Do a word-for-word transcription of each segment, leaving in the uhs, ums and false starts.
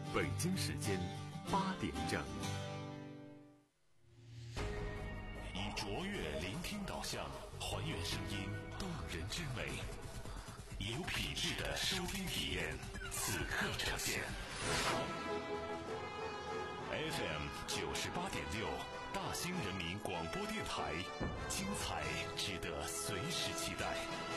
北京时间八点整。 以卓越聆听导向，还原声音动人之美，有品质的收听体验，此刻呈现。F M 九十八点六，大兴人民广播电台，精彩值得随时期待。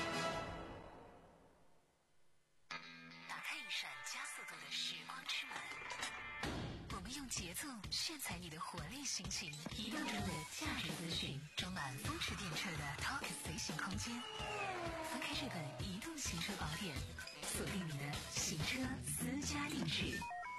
打开一扇加速度的时光之门，我们用节奏炫彩你的活力心情，移动中的价值资讯，装满风驰电掣的 Talk 随行空间。翻开这本移动行车宝典，锁定你的行车私家定制。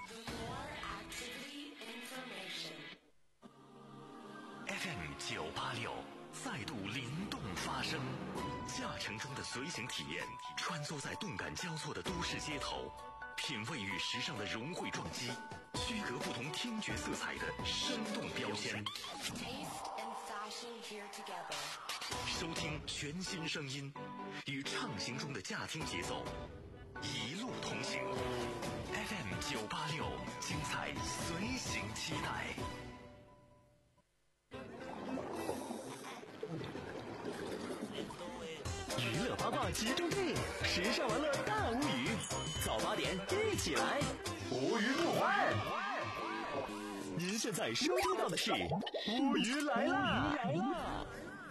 F M 九八六再度灵动发声，驾乘中的随行体验，穿梭在动感交错的都市街头，品味与时尚的融汇撞击，区隔不同听觉色彩的生动标签。收听全新声音，与畅行中的驾听节奏，一路同行。F M 九八六，精彩随行期待。 娱乐八卦集中地，时尚玩乐大无语。早八点一起来，无鱼不欢。您现在收听到的是无鱼来啦！来啦！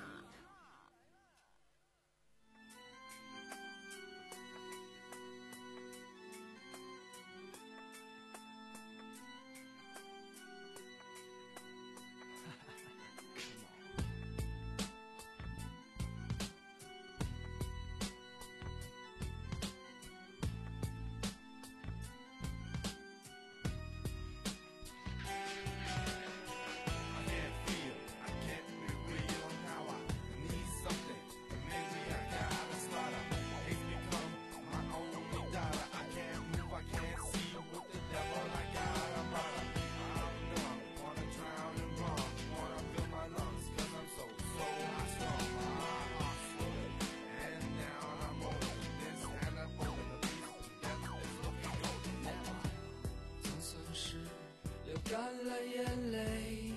干了眼泪，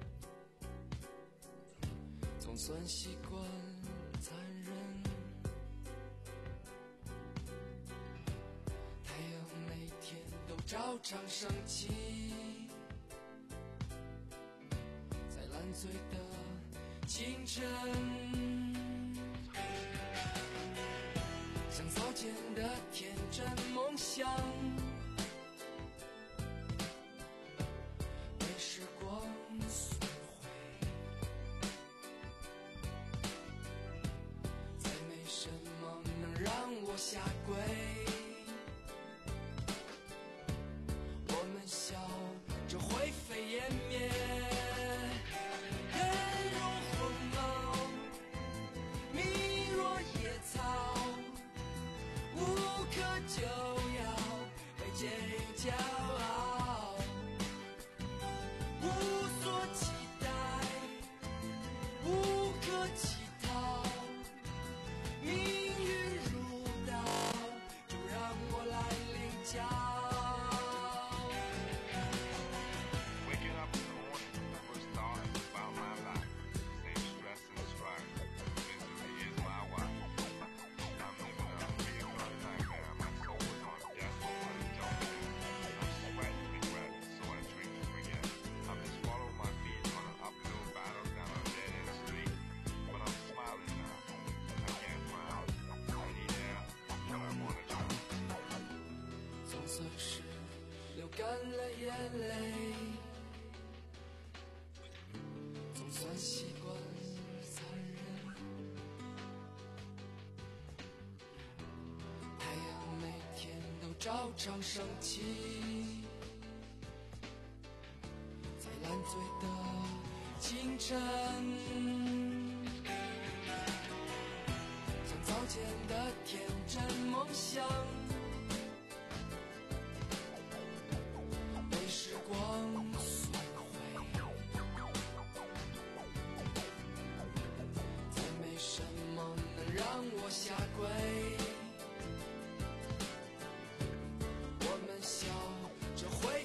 总算习惯残忍。太阳每天都照常升起，在烂醉的清晨，像早前的天真梦想。下跪，我们笑着灰飞烟灭，人如鸿毛，命若野草，无可救药，被借用骄傲，无所期待，无可乞讨，命运如让我来领教。Waking up in the morning, the first thought about my life. Same stress and strife. Misery is my wife. I'm living up to be a good nightmare. My soul is on a death row and don't I'm sweating regret, so I drink to forget. I've been swallowing my feet on an uphill battle down a dead end street. But I'm smiling now. I can't smile. I need air, but I wanna try.总算是流干了眼泪，总算习惯残忍。太阳每天都照常升起，在烂醉的清晨，像早前的天真梦想。时光损毁，再没什么能让我下跪。我们笑着回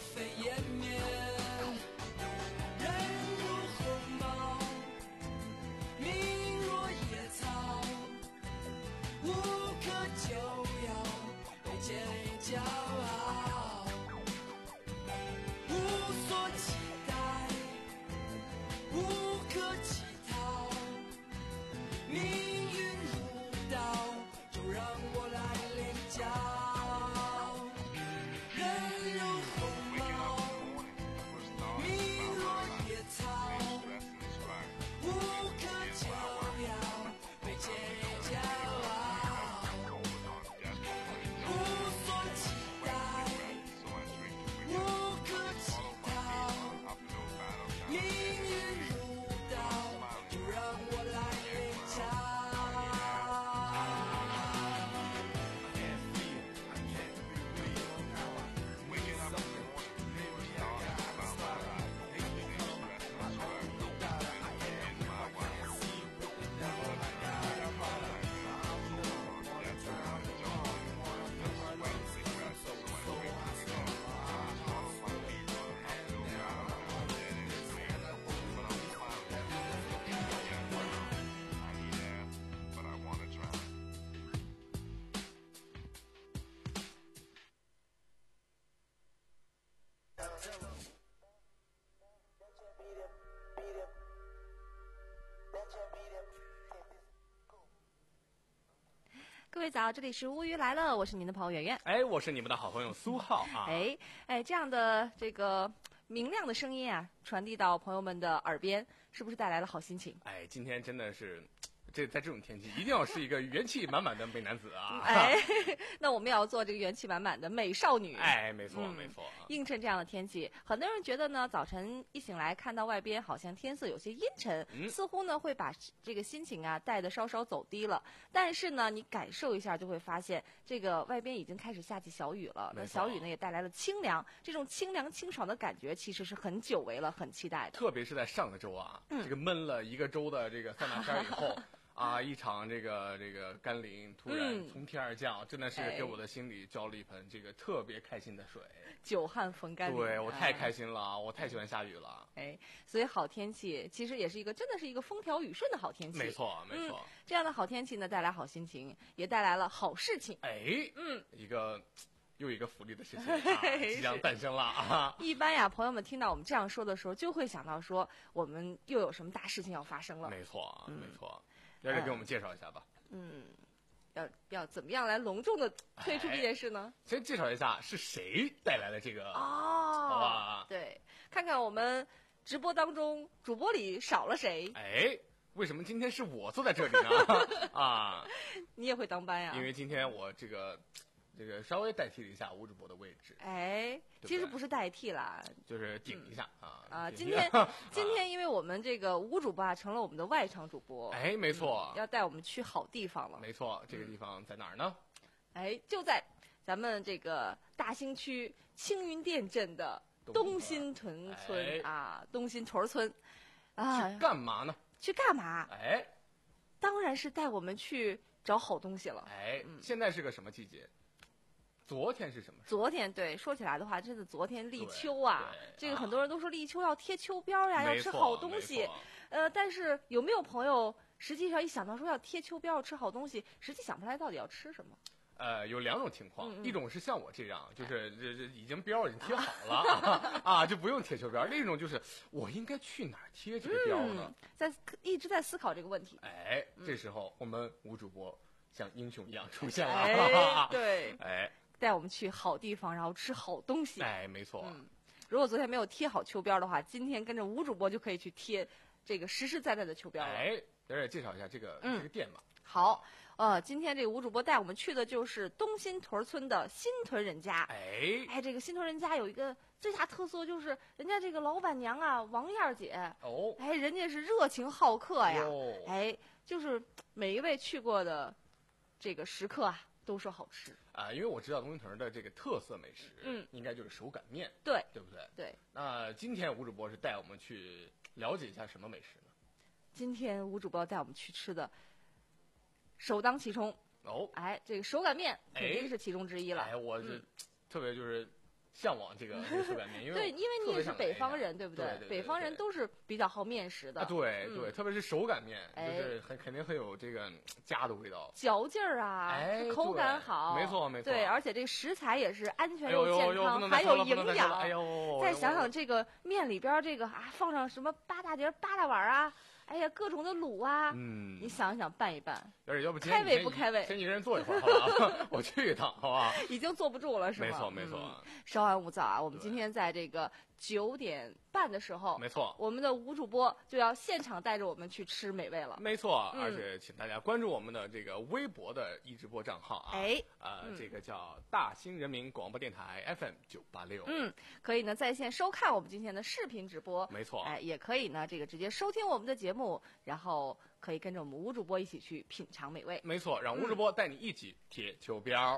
各位早，这里是乌鱼来了，我是您的朋友圆圆。 哎，我是你们的好朋友苏浩啊。 哎哎，这样的这个明亮的声音啊，传递到朋友们的耳边，是不是带来了好心情？ 哎，今天真的是。这在这种天气，一定要是一个元气满满的美男子啊！ 哎，那我们也要做这个元气满满的美少女。 哎，没错、 嗯、 没错。 映衬这样的天气，很多人觉得呢，早晨一醒来看到外边好像天色有些阴沉， 嗯、 似乎呢会把这个心情啊带得稍稍走低了。但是呢，你感受一下就会发现，这个外边已经开始下起小雨了。那小雨呢也带来了清凉，这种清凉清爽的感觉其实是很久违了，很期待的。 特别是在上个周啊，嗯、这个闷了一个周的这个三大天以后。啊！一场这个这个甘霖突然从天而降，嗯、真的是给我的心里浇了一盆这个特别开心的水。 久旱逢甘霖， 对我太开心了，啊、我太喜欢下雨了。 哎，所以好天气其实也是一个真的是一个风调雨顺的好天气。 没错，没错、嗯。 这样的好天气呢，带来好心情，也带来了好事情。 哎，嗯，一个。又一个福利的事情、啊、即将诞生了啊！ 一般呀，朋友们听到我们这样说的时候，就会想到说我们又有什么大事情要发生了。 没错，嗯、没错。要是给我们介绍一下吧。 嗯，要要怎么样来隆重的推出这件事呢？ 哎、先介绍一下是谁带来的这个哦， 好吧？ 对，看看我们直播当中主播里少了谁？ 哎，为什么今天是我坐在这里呢？啊， 你也会当班呀？ 因为今天我这个。这个稍微代替了一下吴主播的位置， 哎， 对对其实不是代替啦， 就是顶一下、 嗯、 啊啊！今天今天因为我们这个吴主播啊成了我们的外场主播， 哎，没错、 嗯，要带我们去好地方了。 没错，这个地方在哪儿呢？ 哎，就在咱们这个大兴区青云店镇的东新屯村、 哎、 啊，东新屯村啊， 去干嘛呢？ 去干嘛？ 哎， 当然是带我们去找好东西了。 哎，嗯、现在是个什么季节？昨天是什么时候？ 昨天对，说起来的话，真的昨天立秋啊，这个很多人都说立秋要贴秋膘呀，要吃好东西。呃，但是有没有朋友实际上一想到说要贴秋膘、要吃好东西，实际想不出来到底要吃什么？ 呃，有两种情况， 嗯嗯一种是像我这样，就是这这已经膘已经贴好了啊，就不用贴秋膘；另一种就是我应该去哪儿贴这个膘呢？ 嗯、在一直在思考这个问题。 哎，这时候我们吴主播像英雄一样出现了， 哎、对， 哎。 带我们去好地方，然后吃好东西。 哎，没错。 嗯，如果昨天没有贴好秋膘的话，今天跟着吴主播就可以去贴这个实实在在的秋膘了。 哎，在这介绍一下这个、嗯、这个店吧。 好，呃，今天这个吴主播带我们去的就是东新屯村的新屯人家。 哎， 哎，这个新屯人家有一个最大特色，就是人家这个老板娘啊，王燕姐。 哦。 哎，人家是热情好客呀。哎，就是每一位去过的这个食客啊。都说好吃啊、呃，因为我知道东新屯的这个特色美食， 嗯， 应该就是手擀面， 对， 对不对？ 对。 那今天吴主播是带我们去了解一下什么美食呢？ 今天吴主播带我们去吃的，首当其冲哦， 哎，这个手擀面肯定是其中之一了。 哎，我是、 嗯、 特别就是向往这个手擀面，因为对，因为你也是北方人，对不对？对对对对北方人都是比较好面食的。 啊、对对、 嗯， 特别是手擀面， 哎、 就是很肯定很有这个家的味道， 嚼劲儿啊， 哎， 口感好， 没错没错。 对，而且这个食材也是安全又健康， 哎、 还有营养。 哎呦， 再想想这个面里边这个啊，放上什么八大碟、八大碗啊。哎呀，各种的卤啊， 嗯， 你想一想拌一拌， 要是要不开胃不开胃？ 先一个人坐一会儿，好吧？我去一趟，好吧？ 已经坐不住了，是吗？ 没错，没错、 嗯。稍安勿躁啊！我们今天在这个九点半的时候， 没错， 我们的吴主播就要现场带着我们去吃美味了。 没错， 嗯、 而且请大家关注我们的这个微博的一直播账号啊， 哎， 呃， 嗯、 这个叫大兴人民广播电台 F M 九八六， 嗯，可以呢在线收看我们今天的视频直播， 没错， 哎，也可以呢这个直接收听我们的节目，然后。可以跟着我们吴主播一起去品尝美味。 没错，让吴主播带你一起贴秋膘。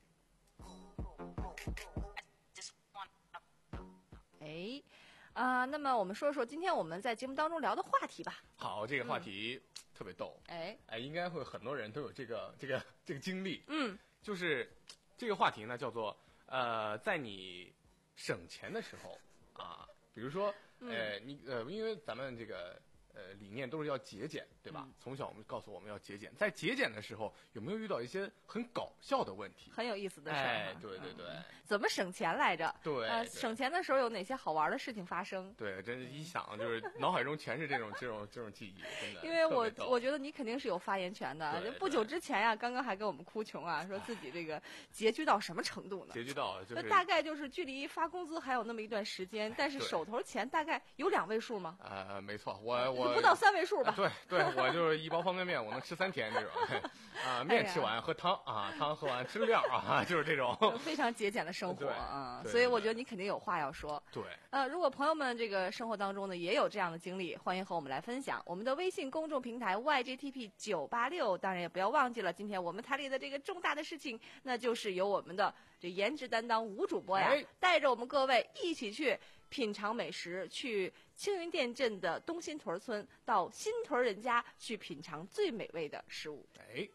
哎、嗯，啊、呃，那么我们说说今天我们在节目当中聊的话题吧。 好，这个话题、嗯、特别逗。 哎哎，应该会很多人都有这个这个这个经历。 嗯， 就是这个话题呢，叫做呃，在你省钱的时候啊，比如说呃，你呃，因为咱们这个。 呃理念都是要节俭，对吧？ 嗯、 从小我们告诉我们要节俭，在节俭的时候有没有遇到一些很搞笑的问题？ 很有意思的事儿、 哎，对对对、 嗯，怎么省钱来着？ 对， 呃，省钱的时候有哪些好玩的事情发生？ 对，真是一想就是脑海中全是这种这种这种记忆，真的。 因为我我觉得你肯定是有发言权的。就不久之前呀、啊，刚刚还跟我们哭穷啊，说自己这个拮据到什么程度呢？ 拮据到就是大概就是距离发工资还有那么一段时间，但是手头钱大概有两位数吗？ 呃，没错，我我不到三位数吧？ 对对，我就是一包方便面，我能吃三天这种。啊，面吃完喝汤啊，汤喝完吃料啊，就是这种非常节俭的生活啊。 所以我觉得你肯定有话要说。 对。 呃，如果朋友们这个生活当中呢也有这样的经历，欢迎和我们来分享。我们的微信公众平台 Y J T P 九八六，当然也不要忘记了，今天我们台里的这个重大的事情，那就是由我们的这颜值担当吴主播呀， 哎、 带着我们各位一起去品尝美食，去青云店镇的东新屯村到新屯人家去品尝最美味的食物。 哎。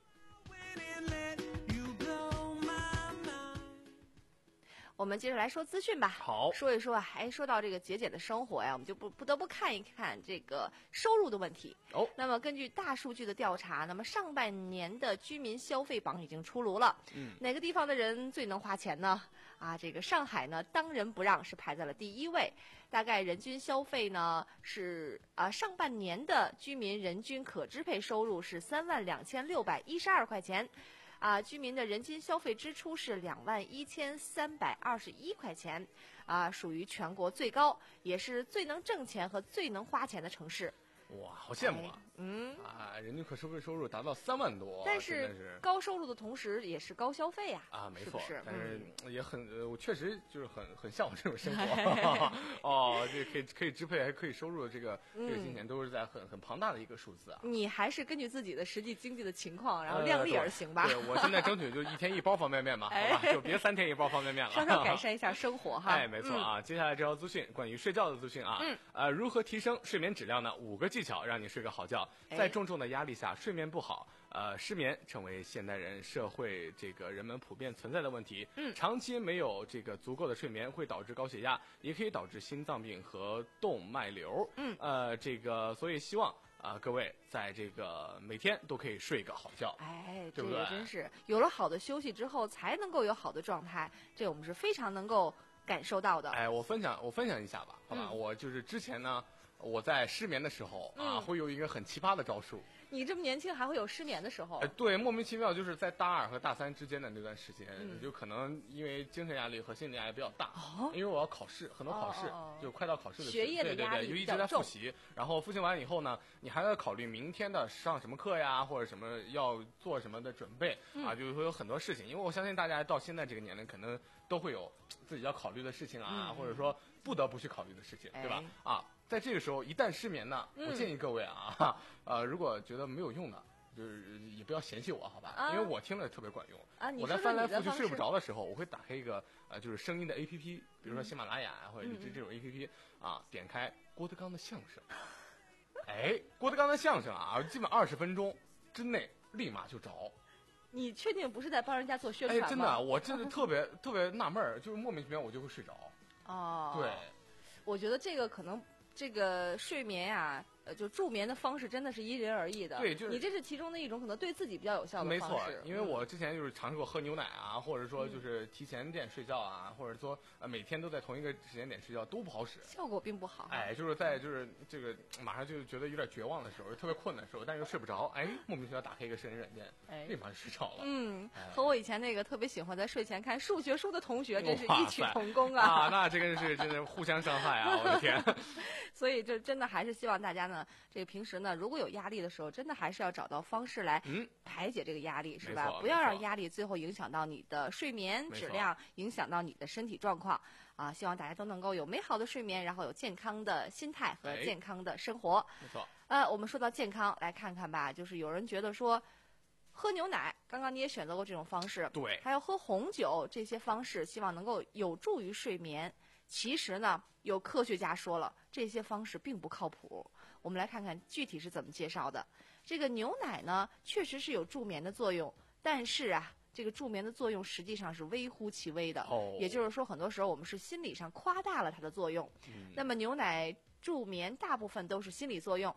我们接着来说资讯吧。 好， 说一说，还说到这个节俭的生活呀，我们就不不得不看一看这个收入的问题。 哦， 那么根据大数据的调查，那么上半年的居民消费榜已经出炉了。 嗯， 哪个地方的人最能花钱呢？啊，这个上海呢，当仁不让是排在了第一位。大概人均消费呢是啊，上半年的居民人均可支配收入是三万两千六百一十二块钱。啊，居民的人均消费支出是两万一千三百二十一块钱，啊，属于全国最高，也是最能挣钱和最能花钱的城市。 哇，好羡慕啊！ 哎、嗯啊，人均可支配收入达到三万多， 但是高收入的同时也是高消费呀、 啊。啊，没错， 是是但是也很，呃，我确实就是很很向往这种生活。哦，这可以可以支配，还可以收入的这个、 嗯、 这个金钱都是在很很庞大的一个数字啊。 你还是根据自己的实际经济的情况，然后量力而行吧。 呃、对, 对，我现在争取就一天一包方便面嘛，好吧，就别三天一包方便面了， 稍稍改善一下生活哈。 哎，没错啊。嗯、接下来这条资讯关于睡觉的资讯啊， 嗯， 呃，如何提升睡眠质量呢？五个技巧让你睡个好觉。在重重的压力下，睡眠不好，呃，失眠成为现代人社会这个人们普遍存在的问题。 嗯， 长期没有这个足够的睡眠，会导致高血压，也可以导致心脏病和动脉瘤。 嗯， 呃，这个所以希望啊、呃，各位在这个每天都可以睡个好觉。 哎， 对不对？ 这个真是有了好的休息之后，才能够有好的状态，这我们是非常能够感受到的。 哎，我分享我分享一下吧，好吧？ 嗯、 我就是之前呢。我在失眠的时候啊， 嗯、 会有一个很奇葩的招数。 你这么年轻还会有失眠的时候？ 哎，对，莫名其妙，就是在大二和大三之间的那段时间， 嗯、 就可能因为精神压力和心理压力比较大， 哦、 因为我要考试，很多考试， 哦、 就快到考试的时候， 学业的压力对对对，就一直在复习，然后复习完以后呢，你还要考虑明天的上什么课呀，或者什么要做什么的准备、 嗯、 啊，就会有很多事情。因为我相信大家到现在这个年龄，可能都会有自己要考虑的事情啊， 嗯、 或者说不得不去考虑的事情， 哎、 对吧？啊。在这个时候，一旦失眠呢， 嗯、 我建议各位啊，呃，如果觉得没有用的，就是也不要嫌弃我，好吧？ 啊、 因为我听了特别管用。 啊， 我在翻来覆去睡不着的时候，我会打开一个呃，就是声音的 A P P， 比如说喜马拉雅啊， 嗯、 或者这这种 A P P 啊，点开郭德纲的相声，哎，郭德纲的相声啊，基本二十分钟之内立马就着。 你确定不是在帮人家做宣传吗？ 哎，真的，我真的特别特别纳闷儿，就是莫名其妙我就会睡着。 哦， 对， 我觉得这个可能。这个睡眠呀、啊，呃，就助眠的方式真的是因人而异的。 对，就是你这是其中的一种可能对自己比较有效的方式。 没错，因为我之前就是尝试过喝牛奶啊，或者说就是提前点睡觉啊，或者说呃每天都在同一个时间点睡觉都不好使， 效果并不好。 哎，就是在就是这个马上就觉得有点绝望的时候，特别困的时候，但是又睡不着，哎，莫名其妙打开一个睡眠软件，哎，立马就睡着了。 嗯， 哎、 和我以前那个特别喜欢在睡前看数学书的同学真是异曲同工啊！ 啊，那这个是真的互相伤害啊！我的天。 所以这真的还是希望大家呢，这个平时呢，如果有压力的时候，真的还是要找到方式来排解这个压力， 嗯、 是吧？不要让压力最后影响到你的睡眠质量，影响到你的身体状况啊！希望大家都能够有美好的睡眠，然后有健康的心态和健康的生活。 没错。 呃，我们说到健康，来看看吧，就是有人觉得说，喝牛奶，刚刚你也选择过这种方式， 对， 还有喝红酒这些方式，希望能够有助于睡眠。其实呢，有科学家说了，这些方式并不靠谱。我们来看看具体是怎么介绍的。这个牛奶呢，确实是有助眠的作用，但是啊，这个助眠的作用实际上是微乎其微的。 哦， 也就是说，很多时候我们是心理上夸大了它的作用。 嗯、 那么牛奶助眠大部分都是心理作用。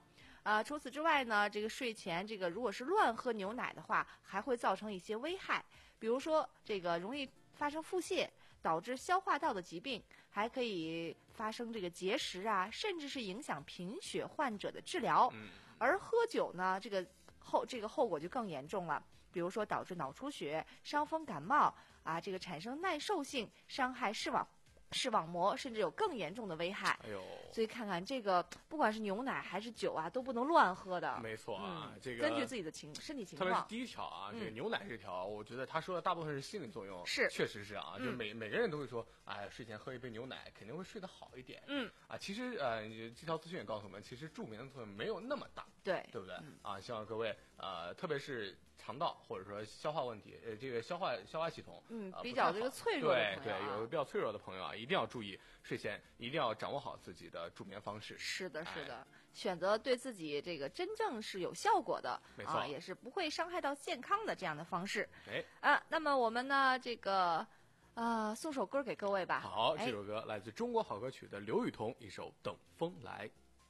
啊、除此之外呢，这个睡前这个如果是乱喝牛奶的话，还会造成一些危害，比如说这个容易发生腹泻，导致消化道的疾病，还可以发生这个结石啊，甚至是影响贫血患者的治疗。 嗯、 而喝酒呢，这个后这个后果就更严重了，比如说导致脑出血、伤风感冒啊，这个产生耐受性，伤害视网视网膜，甚至有更严重的危害。 哎呦， 所以看看这个，不管是牛奶还是酒啊，都不能乱喝的。 没错啊， 嗯、 这个根据自己的情身体情况。 特别是第一条啊， 嗯、 这个牛奶这条，我觉得他说的大部分是心理作用， 是确实是啊， 嗯、 就每每个人都会说，哎，睡前喝一杯牛奶肯定会睡得好一点。 嗯啊，其实呃，这条资讯也告诉我们，其实助眠的作用没有那么大。 对， 对不对？ 嗯、 啊，希望各位呃，特别是肠道或者说消化问题，呃，这个消化消化系统， 嗯， 呃、 比较这个脆弱的朋友、啊， 对对，有比较脆弱的朋友啊，一定要注意睡前一定要掌握好自己的助眠方式。 是的，是的， 哎、 选择对自己这个真正是有效果的， 没错、 啊，也是不会伤害到健康的这样的方式。 哎， 啊，那么我们呢，这个呃，送首歌给各位吧。 好， 哎、 这首歌来自中国好歌曲的刘雨桐，一首《等风来》。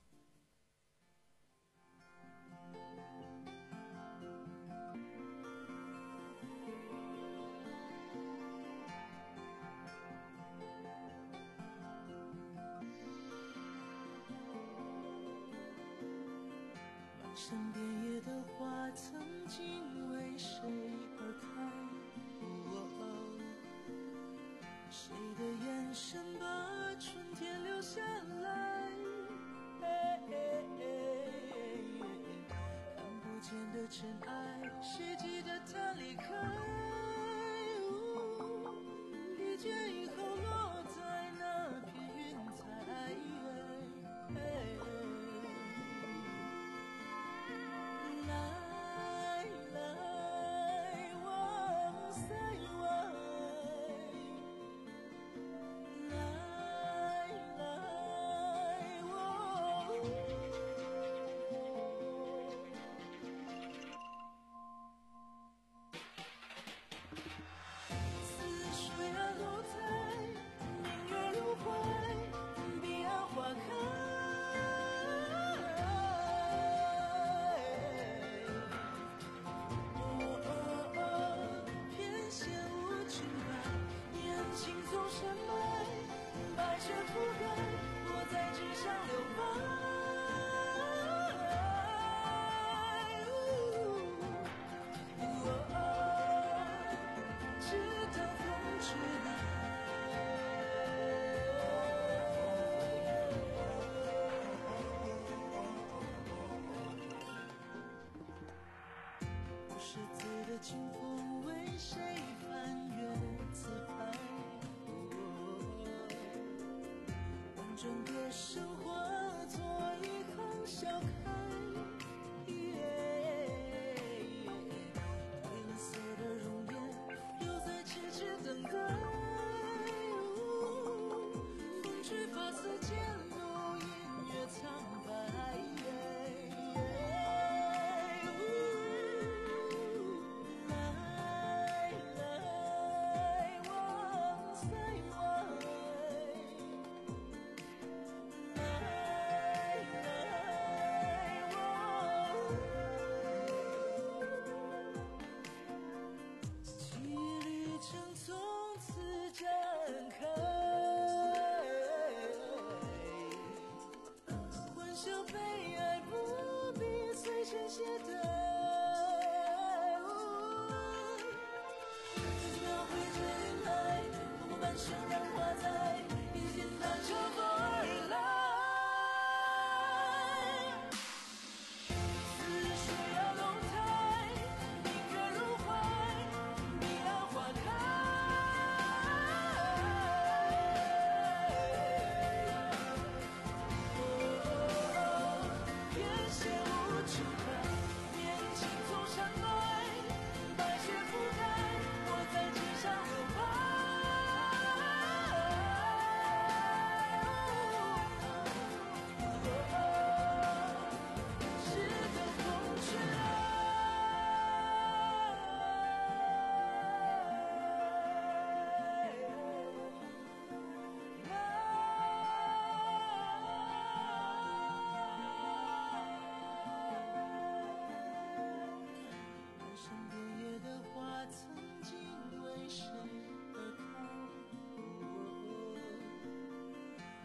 身边野的花曾经为谁而开、哦哦、谁的眼神把春天留下来、哎哎哎、看不见的尘埃，谁记得他离开、哦、疲倦以后落在那片云彩、哎哎十字的清风为谁翻阅自拍、哦、完整的生活做一行小开、yeah, 褪了色的容颜又在痴痴等待、哦、风吹发丝间路音乐苍白、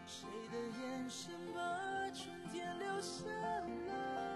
谁的眼神把春天留下来？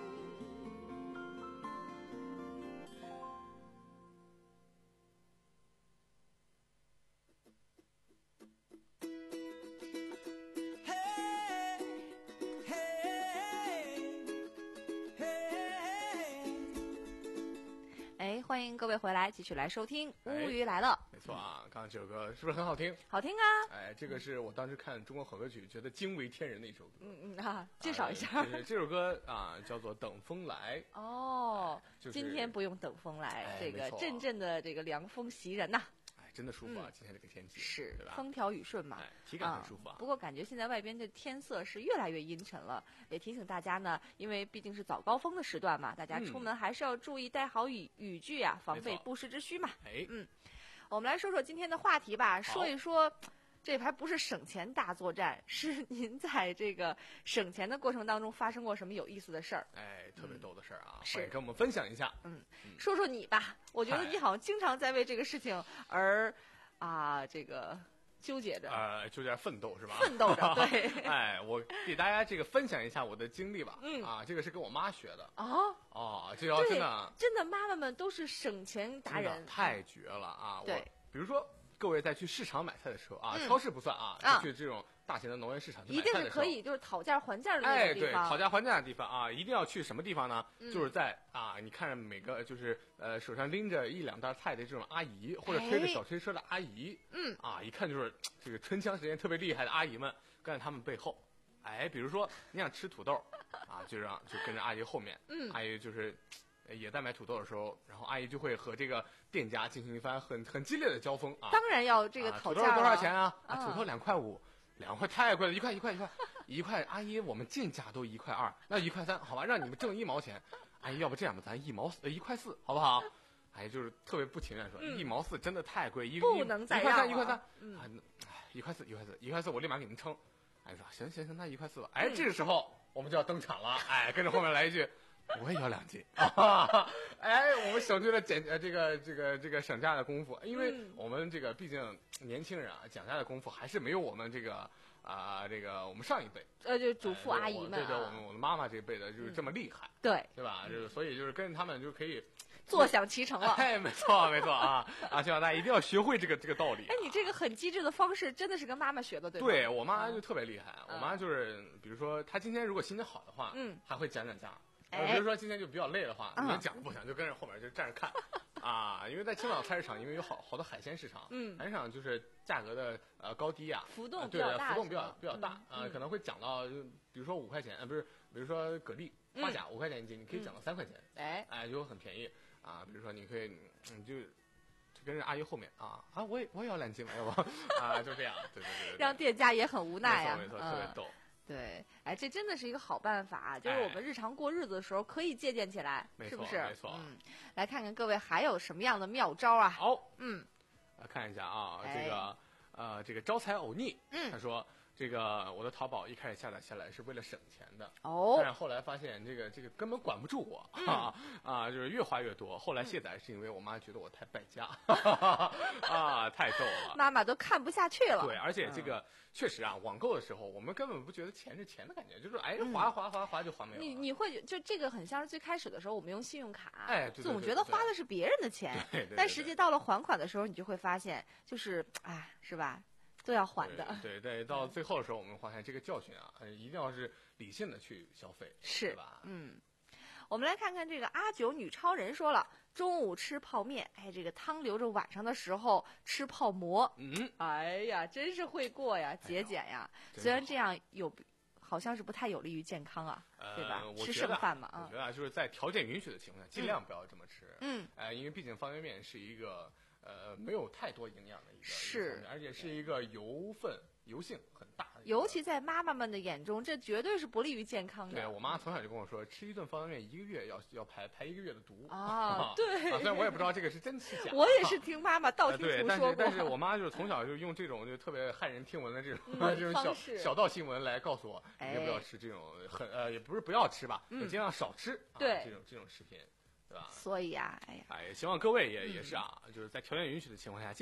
欢迎各位回来，继续来收听《 哎乌鱼来了》。 没错啊，刚刚这首歌是不是很好听？ 好听啊！ 哎，这个是我当时看中国好歌曲觉得惊为天人的一首歌。 嗯嗯啊，介绍一下。 呃就是这首歌啊，叫做《等风来》。 哦， 就是今天不用等风来， 哎这个没错阵阵的这个凉风袭人呐。 哎，真的舒服啊！ 嗯今天这个天气是对吧？ 风调雨顺嘛， 哎，体感很舒服啊。 不过感觉现在外边这天色是越来越阴沉了，也提醒大家呢，因为毕竟是早高峰的时段嘛，大家出门还是要注意带好雨雨具啊，防备不时之需嘛。 哎， 嗯，我们来说说今天的话题吧，说一说。这还不是省钱大作战，是您在这个省钱的过程当中发生过什么有意思的事儿？ 哎，特别逗的事儿啊， 是欢迎跟我们分享一下。 嗯，说说你吧，我觉得你好像经常在为这个事情而啊这个纠结着， 呃，就在奋斗是吧？ 奋斗着，对。 哎，我给大家这个分享一下我的经历吧。 嗯啊，这个是跟我妈学的。 哦哦，这要真的真的妈妈们都是省钱达人， 太绝了啊！ 对， 我比如说。各位在去市场买菜的时候啊， 嗯、 超市不算啊， 啊就去这种大型的农业市场去一定是可以就是讨价还价的那种地方。 哎，对，讨价还价的地方啊，一定要去什么地方呢？ 嗯、 就是在啊，你看每个就是呃手上拎着一两袋菜的这种阿姨，或者推着小推车的阿姨， 嗯， 啊，一看就是这个春枪时间特别厉害的阿姨们，跟在他们背后。哎，比如说你想吃土豆，啊，就让就跟着阿姨后面， 嗯， 阿姨就是。也在买土豆的时候，然后阿姨就会和这个店家进行一番很很激烈的交锋啊。 当然要这个讨价了、 啊。土豆多少钱啊？啊， 嗯、 土豆两块五，两块太贵了，一块一块一块一块。阿姨，我们进价都一块二，那一块三，好吧，让你们挣一毛钱。阿姨，要不这样吧，咱一毛四，呃，一块四，好不好？哎，就是特别不情愿说， 嗯、 一毛四真的太贵，一不能再让了。一块三，一块三， 嗯， 啊，一块四，一块四，一块四，我立马给您称。哎，说行行行，那一块四吧。哎，这个时候我们就要登场了，哎，跟着后面来一句。我也要两斤，啊、哎，我们省去了减呃这个这个这个省价的功夫，因为我们这个毕竟年轻人啊，讲价的功夫还是没有我们这个啊、呃、这个我们上一辈呃就祖父阿姨们、 哎、对对，我们我们妈妈这一辈的就是这么厉害， 对对吧？就是所以就是跟着他们就可以坐享其成了。 哎，没错没错啊啊！希望大家一定要学会这个这个道理、啊。 哎，你这个很机智的方式真的是跟妈妈学的，对吗？ 对我妈就特别厉害， 嗯、 我妈就是比如说她今天如果心情好的话， 嗯， 还会讲讲价。 哎、 比如说今天就比较累的话， 嗯、 你讲不讲就跟着后面就站着看，啊，因为在青岛菜市场，因为有好好多海鲜市场， 嗯， 海鲜市场就是价格的呃高低啊， 浮动比较大，浮动比较比较大啊、 嗯， 可能会讲到，比如说五块钱，呃，不是，比如说蛤蜊、花甲五块钱一斤，你可以讲到三块钱， 哎、 嗯，哎，就很便宜啊。比如说你可以，你就。就跟着阿姨后面啊啊，我也我也要两斤嘛，要不啊，就这样，对对 对, 对， 让店家也很无奈啊， 没错没错，特别逗。 对，哎，这真的是一个好办法，就是我们日常过日子的时候可以借鉴起来， 哎、 是不是？ 没错， 嗯，来看看各位还有什么样的妙招啊？ 好， 嗯， 来看一下啊， 哎、 这个呃，这个招财偶逆， 嗯， 他说这个我的淘宝一开始下载下来是为了省钱的， 哦， 但是后来发现这个这个根本管不住我， 嗯、 啊啊，就是越花越多。后来卸载是因为我妈觉得我太败家，啊，太逗了， 妈妈都看不下去了。 对，而且这个。嗯确实啊，网购的时候我们根本不觉得钱是钱的感觉，就是哎划划划划就划没有了。 你你会就这个很像是最开始的时候我们用信用卡， 哎，对对对对总觉得花的是别人的钱， 对对对对但实际到了还款的时候，你就会发现，就是哎，是吧？都要还的。 对 对, 对，到最后的时候，我们发现这个教训啊，一定要是理性的去消费， 是对吧？ 嗯。我们来看看这个阿九女超人说了，中午吃泡面，哎，这个汤留着晚上的时候吃泡馍， 嗯， 哎呀，真是会过呀，节俭呀。哎、虽然这样有，好像是不太有利于健康啊， 呃、 对吧？ 吃剩饭嘛， 啊，我觉得啊，就是在条件允许的情况下，尽量不要这么吃。 嗯， 呃，因为毕竟方便面是一个呃没有太多营养的一个， 是， 而且是一个油分。油性很大， 尤其在妈妈们的眼中，这绝对是不利于健康的。 对我妈从小就跟我说，吃一顿方便面一个月要要排排一个月的毒啊。对、 啊，虽然我也不知道这个是真是假。 我也是听妈妈道听途说过、 呃。但是但是我妈就是从小就用这种就特别骇人听闻的这种、 嗯、 这种小小道新闻来告诉我， 哎、 你不要吃这种很呃也不是不要吃吧， 嗯、 尽量少吃、啊。 对这种这种食品。对吧？ 所以啊，哎呀， 哎，希望各位也、嗯、也是啊，就是在条件允许的情况下，尽量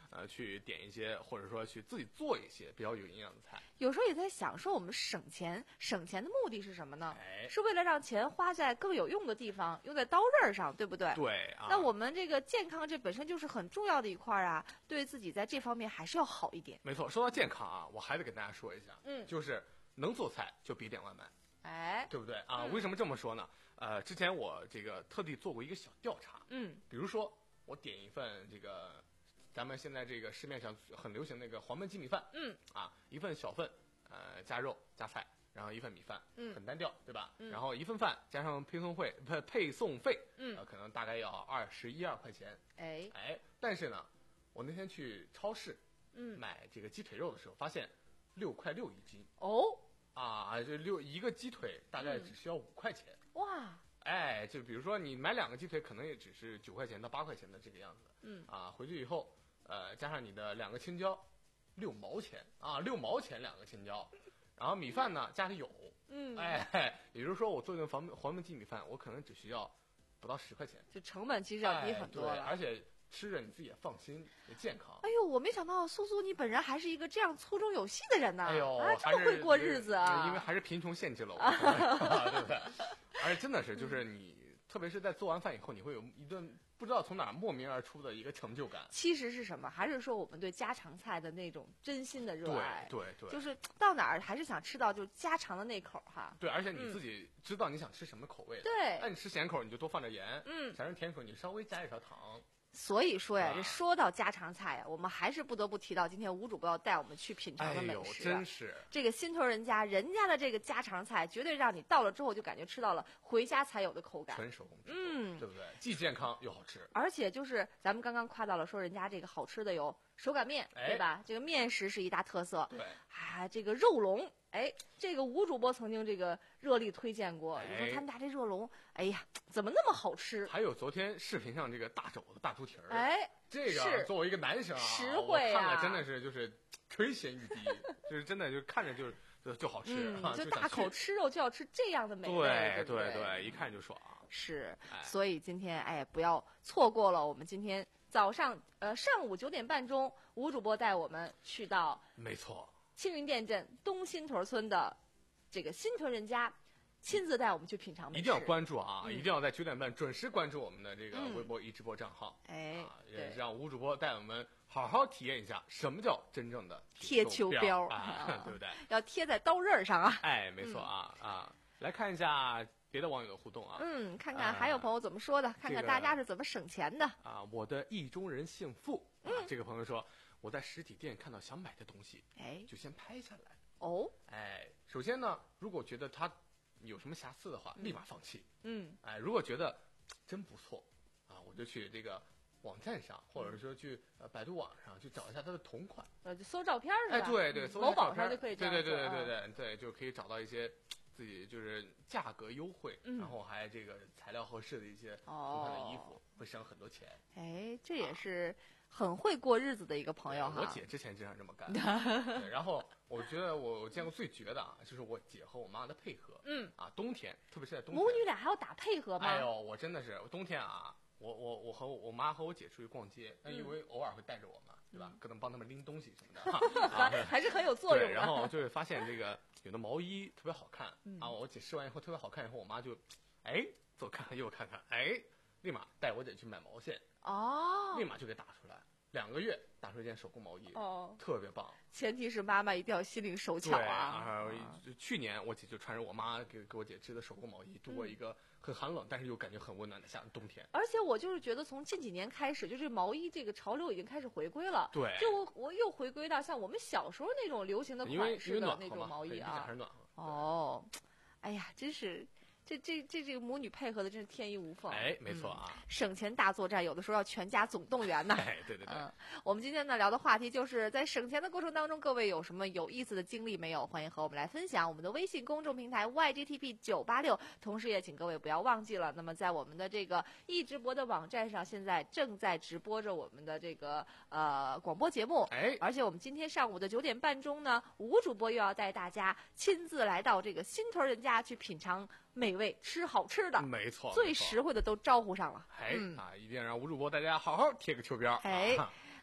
呃，去点一些，或者说去自己做一些比较有营养的菜。 有时候也在想，说我们省钱，省钱的目的是什么呢？ 哎， 是为了让钱花在更有用的地方，用在刀刃上，对不对？ 对啊。 那我们这个健康，这本身就是很重要的一块啊，对自己在这方面还是要好一点。 没错，说到健康啊，我还得跟大家说一下， 嗯， 就是能做菜就别点外卖。 哎， 对不对啊？ 嗯、 为什么这么说呢？呃，之前我这个特地做过一个小调查， 嗯， 比如说我点一份这个，咱们现在这个市面上很流行那个黄焖鸡米饭， 嗯， 啊，一份小份，呃，加肉加菜，然后一份米饭， 嗯， 很单调，对吧？ 嗯、 然后一份饭加上配送费，配配送费， 嗯、 呃，可能大概要二十一二块钱， 哎哎，但是呢，我那天去超市， 嗯， 买这个鸡腿肉的时候，发现六块六一斤， 哦。 啊，这六一个鸡腿大概只需要五块钱、 嗯、哇！ 哎，就比如说你买两个鸡腿，可能也只是九块钱到八块钱的这个样子。 嗯啊，回去以后，呃，加上你的两个青椒，六毛钱啊，六毛钱两个青椒，然后米饭呢家里有， 嗯， 哎，也就是说我做一顿黄焖黄焖鸡米饭，我可能只需要不到十块钱， 就成本其实要低很多了， 哎、对，而且吃着你自己也放心，也健康。 哎呦，我没想到苏苏你本人还是一个这样粗中有细的人呐！ 哎呦， 啊，这么会过日子啊！ 因为还是贫穷限制了我，对不对？而且真的是，就是你，嗯、特别是在做完饭以后，你会有一顿不知道从哪莫名而出的一个成就感。 其实是什么？还是说我们对家常菜的那种真心的热爱？ 对对对， 就是到哪儿还是想吃到就是家常的那口哈。 对，而且你自己知道你想吃什么口味的。 对， 那你吃咸口你就多放点盐， 嗯， 想吃甜口你稍微加一勺糖。 所以说呀， 啊、 这说到家常菜呀，我们还是不得不提到今天吴主播要带我们去品尝的美食、 哎、真是这个新头人家人家的这个家常菜，绝对让你到了之后就感觉吃到了回家才有的口感， 纯手工制作， 嗯， 对不对？既健康又好吃。 而且就是咱们刚刚夸到了，说人家这个好吃的有手擀面， 哎、 对吧？这个面食是一大特色。 对， 啊，这个肉龙。哎，这个吴主播曾经这个热力推荐过，你、哎、说他们家这热龙，哎呀，怎么那么好吃？ 还有昨天视频上这个大肘子、大猪蹄儿， 哎， 这个作为一个男生啊， 实惠啊， 我看了真的是就是垂涎欲滴，就是真的就看着就就就好吃、 嗯啊， 就大口吃肉就要吃这样的美味， 对对对对，一看就爽。 是， 哎、 所以今天哎不要错过了我们今天早上呃上午九点半钟，吴主播带我们去到， 没错， 青云店镇东新屯村的。这个新屯人家亲自带我们去品尝美食， 一定要关注啊！ 嗯、 一定要在九点半准时关注我们的这个微博一直播账号， 嗯、哎、 啊，也让吴主播带我们好好体验一下什么叫真正的贴秋膘， 啊、对不对？ 要贴在刀刃上啊！ 哎，没错啊、嗯、啊！来看一下别的网友的互动啊， 嗯，看看还有朋友怎么说的，啊、看看大家是怎么省钱的、 这个、啊！我的意中人姓付， 嗯、 啊，这个朋友说我在实体店看到想买的东西， 哎， 就先拍下来。 哦， 哎，首先呢，如果觉得它有什么瑕疵的话， 嗯、 立马放弃。 嗯， 哎，如果觉得真不错，啊，我就去这个网站上，或者说去呃百度网上去找一下它的同款。 呃，就搜照片是吧？ 哎，对对，搜某宝上就可以这样对对对对对对对对，就可以找到一些自己就是价格优惠， 嗯、 然后还这个材料合适的一些同款的衣服， 哦、 会省很多钱。 哎，这也是。啊很会过日子的一个朋友哈， 我姐之前经常这么干。对，然后我觉得我见过最绝的啊，就是我姐和我妈的配合。 嗯啊，冬天，特别是在冬天， 母女俩还要打配合吗？ 哎呦，我真的是冬天啊，我我我和我妈和我姐出去逛街，那、嗯、因为偶尔会带着我嘛，对吧？可能帮他们拎东西什么的， 还还是很有作用的。 然后就会发现这个有的毛衣特别好看、 嗯、 啊，我姐试完以后特别好看以后，我妈就哎左看看右看看，哎，立马带我姐去买毛线。 哦， 立马就给打出来，两个月打出一件手工毛衣， 哦， 特别棒。 前提是妈妈一定要心灵手巧啊。 对啊，去年我姐就穿着我妈给给我姐织的手工毛衣，度过一个很寒冷、嗯、但是又感觉很温暖的夏冬天。 而且我就是觉得从近几年开始，就是毛衣这个潮流已经开始回归了。 对， 就我我又回归到像我们小时候那种流行的款式的那种毛衣啊。 还是暖和。 哦，哎呀，真是。这这这这个母女配合的真是天衣无缝， 哎，没错啊、 嗯，省钱大作战，有的时候要全家总动员呐。 哎，对对对。 嗯，我们今天呢聊的话题就是在省钱的过程当中，各位有什么有意思的经历没有？欢迎和我们来分享。我们的微信公众平台 Y G T P 九八六，同时也请各位不要忘记了，那么在我们的这个易直播的网站上，现在正在直播着我们的这个呃广播节目。 哎， 而且我们今天上午的九点半钟呢，吴主播又要带大家亲自来到这个新屯人家去品尝美味吃好吃的， 没错， 最实惠的都招呼上了。 哎、 嗯、 啊，一定让吴主播大家好好贴个秋膘。 哎、 啊，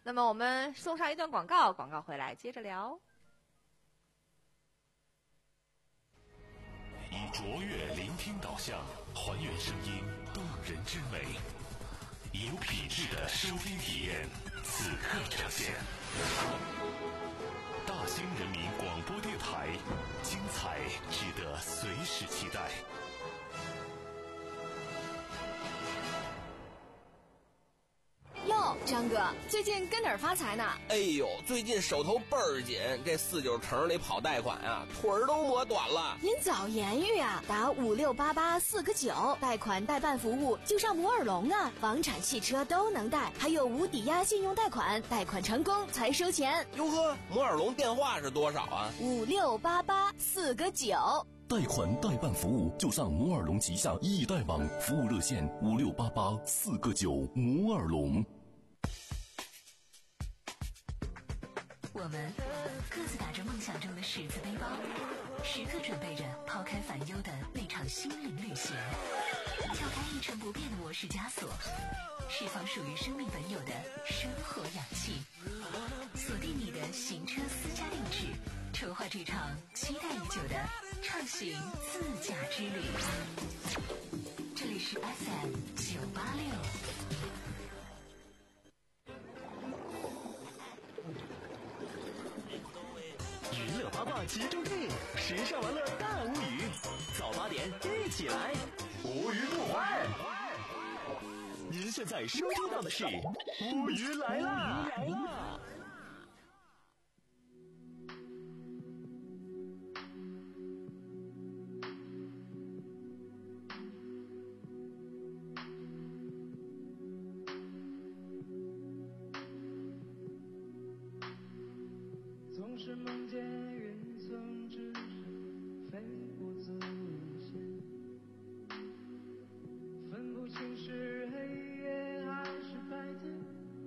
那么我们送上一段广告，广告回来接着聊。 以卓越聆听导向，还原声音动人之美，以有品质的收听体验，此刻呈现。大兴人民广播电台，精彩值得随时期待。 哟，张哥，最近跟哪儿发财呢？ 哎呦，最近手头倍儿紧，这四九城里跑贷款啊，腿儿都磨短了。 您早言语啊，打五六八八四个九，贷款代办服务就上摩尔龙啊，房产、汽车都能贷，还有无抵押信用贷款，贷款成功才收钱。 哟呵，摩尔龙电话是多少啊？ 五六八八四个九。 贷款代办服务就上摩尔龙旗下易贷网，服务热线五六八八四个九。摩尔龙。 我们各自打着梦想中的十字背包，时刻准备着抛开烦忧的那场心灵旅行，跳开一成不变的模式枷锁，释放属于生命本有的生活氧气，锁定你的行车私家定制，筹划这场期待已久的畅行自驾之旅。这里是 F M 九八六。 娱乐八卦集中地，时尚玩乐大无语，早八点一起来，无语不欢。您现在收听到的是无语来啦！ 总是梦见云层之上飞过自由线，分不清是黑夜还是白天，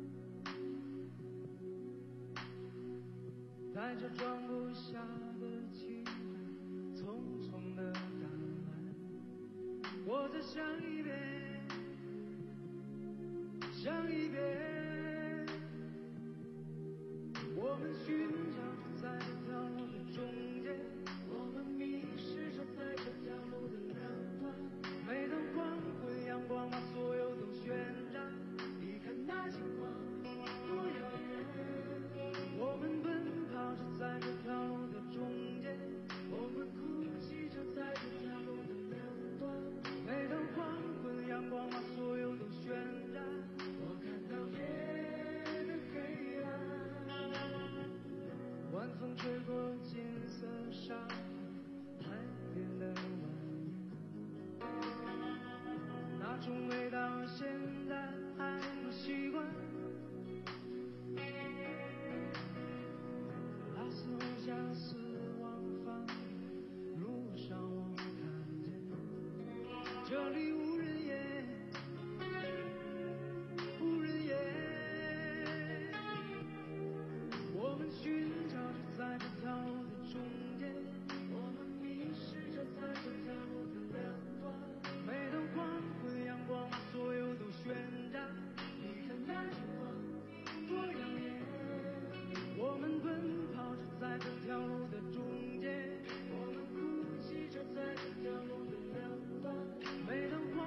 带着装不下的期待，匆匆的赶来，我在想一遍，想一遍。我们寻找着在这条路的中间，我们迷失着在这条路的两端。每当黄昏阳光把所有都渲染，你看那星光多耀眼。我们奔跑着在这条路的中间，我们哭泣着在这条路的两端。每当黄昏阳光把所有都渲染，我看到夜的黑暗。晚风吹过金色沙海边的蜿蜒，那种味道现在还不习惯。拉斯红霞四往返，路上我看见这里无人烟，无人烟。我们寻找着在这条路的中间，我们迷失着在这条路的两端。每当黄昏阳光把所有都渲染，你看那星光多耀眼。我们奔跑着在这条路的中间，我们哭泣着在这条路的两端。每当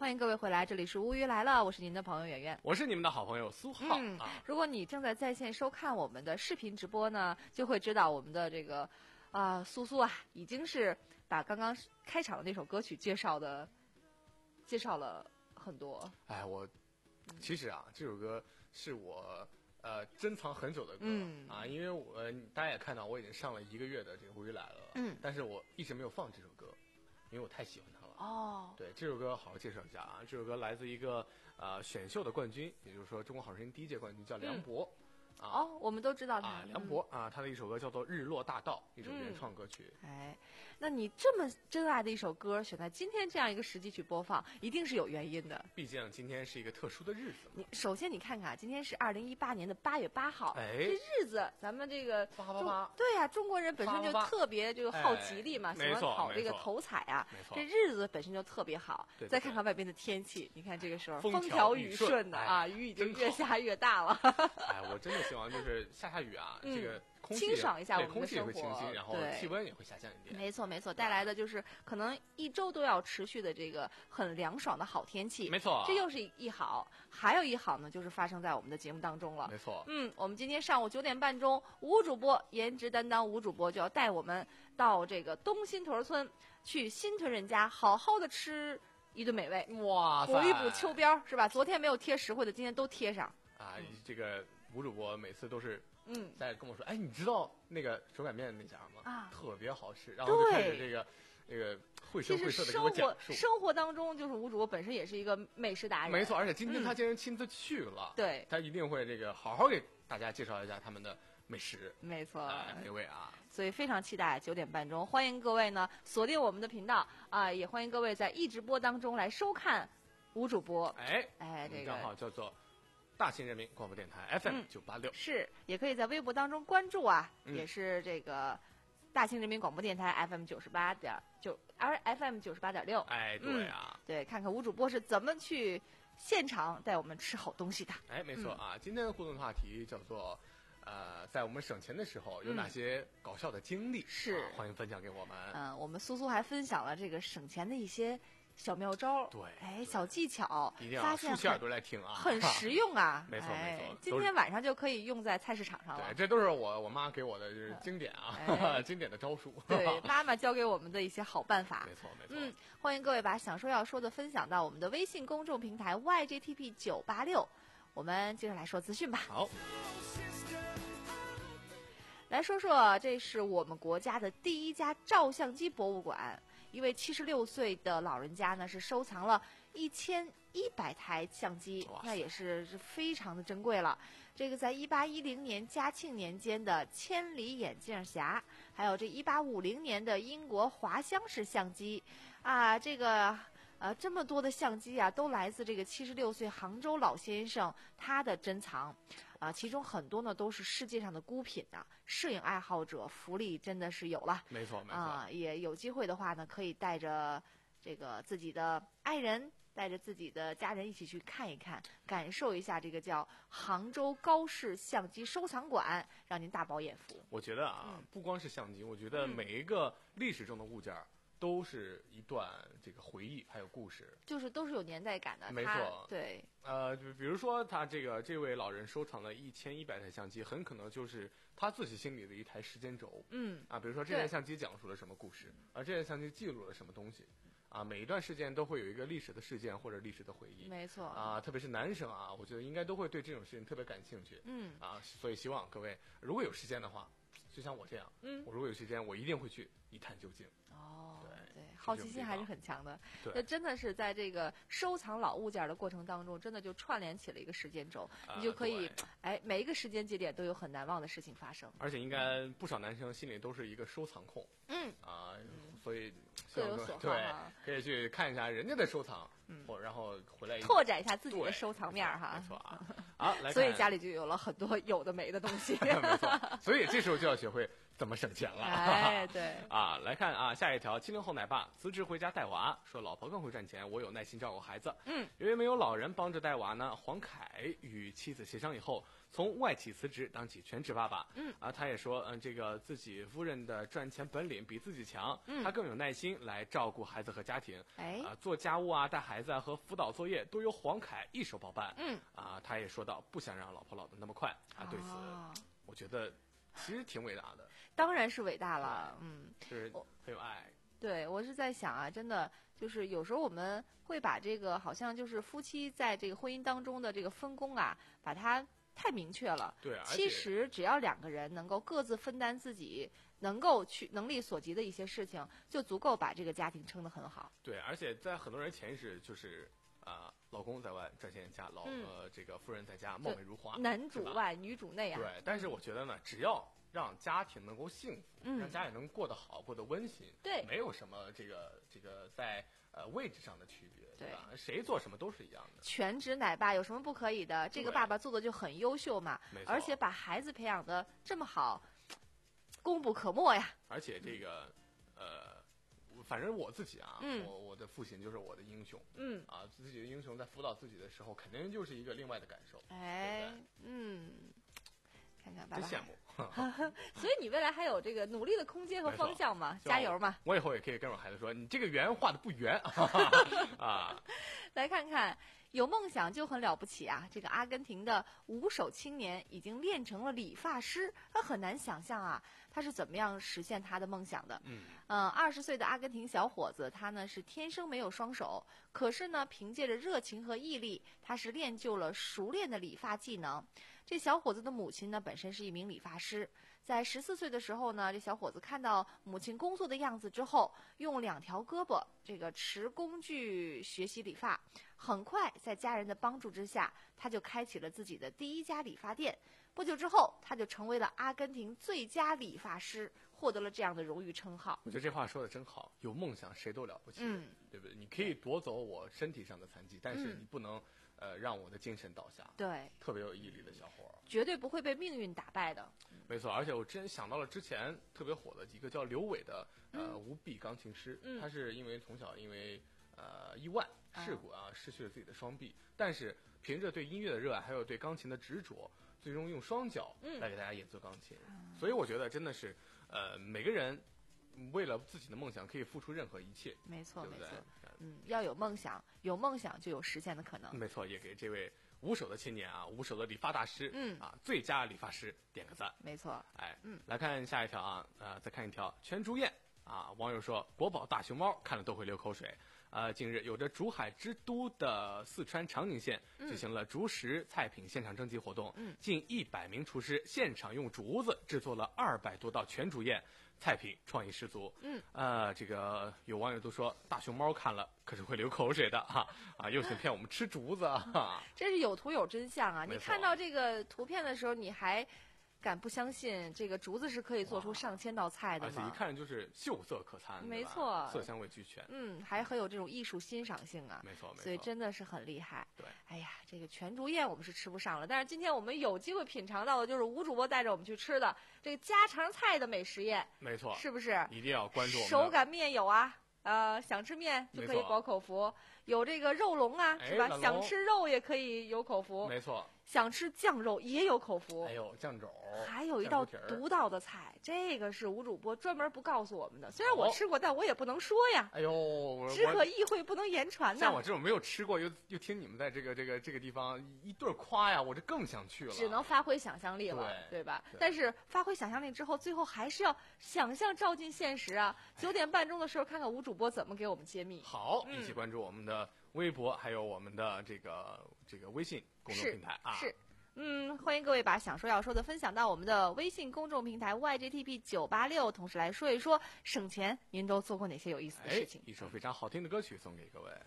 欢迎各位回来，这里是乌鱼来了，我是您的朋友圆圆， 我是你们的好朋友苏浩、 嗯、 啊。 如果你正在在线收看我们的视频直播呢，就会知道我们的这个啊、呃、苏苏啊，已经是把刚刚开场的那首歌曲介绍的介绍了很多。 哎，我其实啊，这首歌是我呃珍藏很久的歌、 嗯、 啊，因为我、呃、大家也看到我已经上了一个月的这个乌鱼来了， 嗯， 但是我一直没有放这首歌，因为我太喜欢它了。 哦， 对，这首歌好好介绍一下啊，这首歌来自一个呃选秀的冠军，也就是说中国好声音第一届冠军叫梁博。嗯啊、哦，我们都知道他。 啊，梁博、嗯、啊，他的一首歌叫做《日落大道》，一首原创歌曲。 嗯、哎，那你这么珍爱的一首歌，选在今天这样一个时机去播放，一定是有原因的。 毕竟今天是一个特殊的日子。 你首先你看看，今天是二零一八年的八月八号， 哎， 这日子咱们这个八八八， 对呀、啊，中国人本身就特别这个好吉利嘛， 哎、 喜欢讨这个头彩啊。这日子本身就特别好。 对对对， 再看看外边的天气，你看这个时候风调雨顺的哎、 啊，雨已经越下越大了。 哎，我真的希望就是下下雨啊， 嗯、 这个空气清爽一下我们的生活，空气也会清新，然后气温也会下降一点。 没错没错，带来的就是可能一周都要持续的这个很凉爽的好天气。 没错， 这又是一好，还有一好呢，就是发生在我们的节目当中了。 没错， 嗯，我们今天上午九点半钟，吴主播颜值担当吴主播就要带我们到这个东新屯村，去新屯人家好好的吃一顿美味。 哇塞， 补一补秋膘是吧？昨天没有贴实惠的，今天都贴上。 啊，这个吴主播每次都是。 嗯， 在跟我说，哎，你知道那个手擀面那家吗？ 啊， 特别好吃，然后就开始这个这个绘声绘色的给我讲述。 生活当中，就是吴主播本身也是一个美食达人。 没错，而且今天他竟然亲自去了， 嗯、对， 他一定会这个好好给大家介绍一下他们的美食。 没错， 哎，美味啊！ 所以非常期待九点半钟，欢迎各位呢锁定我们的频道啊，也欢迎各位在一直播当中来收看吴主播。 哎哎，这个账号叫做大庆人民广播电台 F M 九八六， 是也可以在微博当中关注啊， 嗯、 也是这个大庆人民广播电台 F M 九十八点九 F M 九十八点六。 哎，对啊、 嗯，对，看看吴主播是怎么去现场带我们吃好东西的。 哎，没错啊，嗯、今天的互动话题叫做呃，在我们省钱的时候有哪些搞笑的经历？ 嗯、是、 啊，欢迎分享给我们。 嗯，我们苏苏还分享了这个省钱的一些小妙招， 对， 哎，小技巧， 一定要竖起耳朵来听啊， 很实用啊， 没错哎、 没错， 今天晚上就可以用在菜市场上了。 对，这都是我我妈给我的就是经典啊，哎、经典的招数。 对，妈妈教给我们的一些好办法。 没错没错。 嗯，欢迎各位把想说要说的分享到我们的微信公众平台 Y J T P 九八六，我们接着来说资讯吧。 好。 来说说，这是我们国家的第一家照相机博物馆。一位七十六岁的老人家呢，是收藏了一千一百台相机，那也是是非常的珍贵了。这个在一八一零年嘉庆年间的千里眼镜匣，还有这一八五零年的英国滑箱式相机，啊，这个呃这么多的相机啊，都来自这个七十六岁杭州老先生他的珍藏。啊，其中很多呢都是世界上的孤品呐、啊，摄影爱好者福利真的是有了。 没错没错。 啊，也有机会的话呢，可以带着这个自己的爱人，带着自己的家人一起去看一看，感受一下这个叫杭州高氏相机收藏馆，让您大饱眼福。 我觉得啊， 嗯、 不光是相机，我觉得每一个历史中的物件儿。都是一段这个回忆，还有故事， 就是都是有年代感的。 没错， 对。 呃，就比如说他这个这位老人收藏了一千一百台相机，很可能就是他自己心里的一台时间轴。 嗯。 啊，比如说这台相机讲述了什么故事，而这台相机记录了什么东西。啊，每一段事件都会有一个历史的事件或者历史的回忆。 没错。 啊，特别是男生啊，我觉得应该都会对这种事情特别感兴趣。 嗯。 啊，所以希望各位如果有时间的话，就像我这样， 嗯， 我如果有时间，我一定会去一探究竟。 哦。 对， 好奇心还是很强的。 对， 那真的是在这个收藏老物件的过程当中，真的就串联起了一个时间轴， 呃、 你就可以，哎，每一个时间节点都有很难忘的事情发生。 而且应该不少男生心里都是一个收藏控。 嗯。 啊、呃，所以各有所好。 对，可以去看一下人家的收藏， 嗯， 然后回来拓展一下自己的收藏面哈。 没错啊。好，来。 所以家里就有了很多有的没的东西。 没错。所以这时候就要学会怎么省钱了。 哎，对啊，来看啊，下一条，七零后奶爸辞职回家带娃，说老婆更会赚钱，我有耐心照顾孩子。 嗯， 因为没有老人帮着带娃呢，黄凯与妻子协商以后，从外企辞职当起全职爸爸。 嗯， 啊，他也说，嗯，这个自己夫人的赚钱本领比自己强， 嗯， 他更有耐心来照顾孩子和家庭。 哎， 啊，做家务啊、带孩子啊和辅导作业都由黄凯一手包办。 嗯， 啊，他也说到不想让老婆老得那么快。啊，对此， 哦、 我觉得其实挺伟大的。 当然是伟大了，嗯， 就是很有爱。 对，我是在想啊，真的就是有时候我们会把这个好像就是夫妻在这个婚姻当中的这个分工啊，把它太明确了。 对， 其实只要两个人能够各自分担自己能够去能力所及的一些事情，就足够把这个家庭撑得很好。 对，而且在很多人潜意识就是啊、呃，老公在外赚钱家，老、 嗯、 呃这个夫人在家貌美如花， 男主外女主内啊。 对，但是我觉得呢，只要让家庭能够幸福， 嗯， 让家里能过得好，过得温馨， 对， 没有什么这个这个在呃位置上的区别， 对吧？谁做什么都是一样的。 全职奶爸有什么不可以的？这个爸爸做的就很优秀嘛，而且把孩子培养的这么好，功不可没呀。 而且这个呃，反正我自己啊， 嗯、 我我的父亲就是我的英雄， 嗯啊，自己的英雄在辅导自己的时候，肯定就是一个另外的感受， 哎， 对不对？ 嗯。看看爸爸， 真羡慕。 所以你未来还有这个努力的空间和方向嘛？加油嘛！ 我以后也可以跟我孩子说，你这个圆画的不圆啊。 来看看，有梦想就很了不起啊！这个阿根廷的无手青年已经练成了理发师，他很难想象啊，他是怎么样实现他的梦想的。 嗯， 呃，二十岁的阿根廷小伙子，他呢是天生没有双手，可是呢，凭借着热情和毅力，他是练就了熟练的理发技能。这小伙子的母亲呢，本身是一名理发师，在十四岁的时候呢，这小伙子看到母亲工作的样子之后，用两条胳膊这个持工具学习理发，很快在家人的帮助之下，他就开启了自己的第一家理发店。不久之后，他就成为了阿根廷最佳理发师，获得了这样的荣誉称号。 我觉得这话说的真好，有梦想谁都了不起， 嗯， 对不对？你可以夺走我身体上的残疾，但是你不能、嗯。呃，让我的精神倒下。 对， 特别有毅力的小伙儿， 绝对不会被命运打败的。 没错，而且我之前想到了之前特别火的一个叫刘伟的呃、 嗯、 无臂钢琴师， 嗯、 他是因为从小因为呃意外事故啊、嗯、失去了自己的双臂，但是凭着对音乐的热爱，还有对钢琴的执着，最终用双脚来给大家演奏钢琴。嗯、所以我觉得真的是呃每个人为了自己的梦想可以付出任何一切。 没错， 对不对？ 没错。嗯，要有梦想，有梦想就有实现的可能。 没错，也给这位无手的青年啊，无手的理发大师， 嗯啊，最佳理发师点个赞。 没错， 哎， 嗯， 来看下一条啊，呃，再看一条全竹宴啊，网友说国宝大熊猫看了都会流口水。呃，近日有着竹海之都的四川长宁县举行了竹食菜品现场征集活动， 嗯， 近一百名厨师现场用竹子制作了二百多道全竹宴。菜品创意十足， 嗯， 呃，这个有网友都说大熊猫看了可是会流口水的哈，啊，又想骗我们吃竹子啊， 这是有图有真相啊！你看到这个图片的时候，你还敢不相信这个竹子是可以做出上千道菜的吗？ 而且一看就是秀色可餐， 没错， 色香味俱全， 嗯，还很有这种艺术欣赏性啊， 没错，没错， 所以真的是很厉害。 对， 哎呀，这个全竹宴我们是吃不上了，但是今天我们有机会品尝到的就是吴主播带着我们去吃的这个家常菜的美食宴， 没错， 是不是？ 一定要关注我们手擀面有啊。呃，想吃面就可以饱口福，有这个肉龙啊，是吧？想吃肉也可以有口福， 没错。 想吃酱肉也有口福， 还有酱肘， 还有一道独到的菜，这个是吴主播专门不告诉我们的。虽然我吃过，但我也不能说呀。 哎呦， 只可意会，不能言传呢。 像我这种没有吃过，又又听你们在这个这个这个地方一顿夸呀，我这更想去了。 只能发挥想象力了，对吧？但是发挥想象力之后，最后还是要想象照进现实啊！九点半钟的时候，看看吴主播怎么给我们揭秘。 好，一起关注我们的微博，还有我们的这个这个微信公众平台啊。 是。嗯，欢迎各位把想说要说的分享到我们的微信公众平台 Y J T P 九八六，同时来说一说省钱您都做过哪些有意思的事情。 哎，一首非常好听的歌曲送给各位。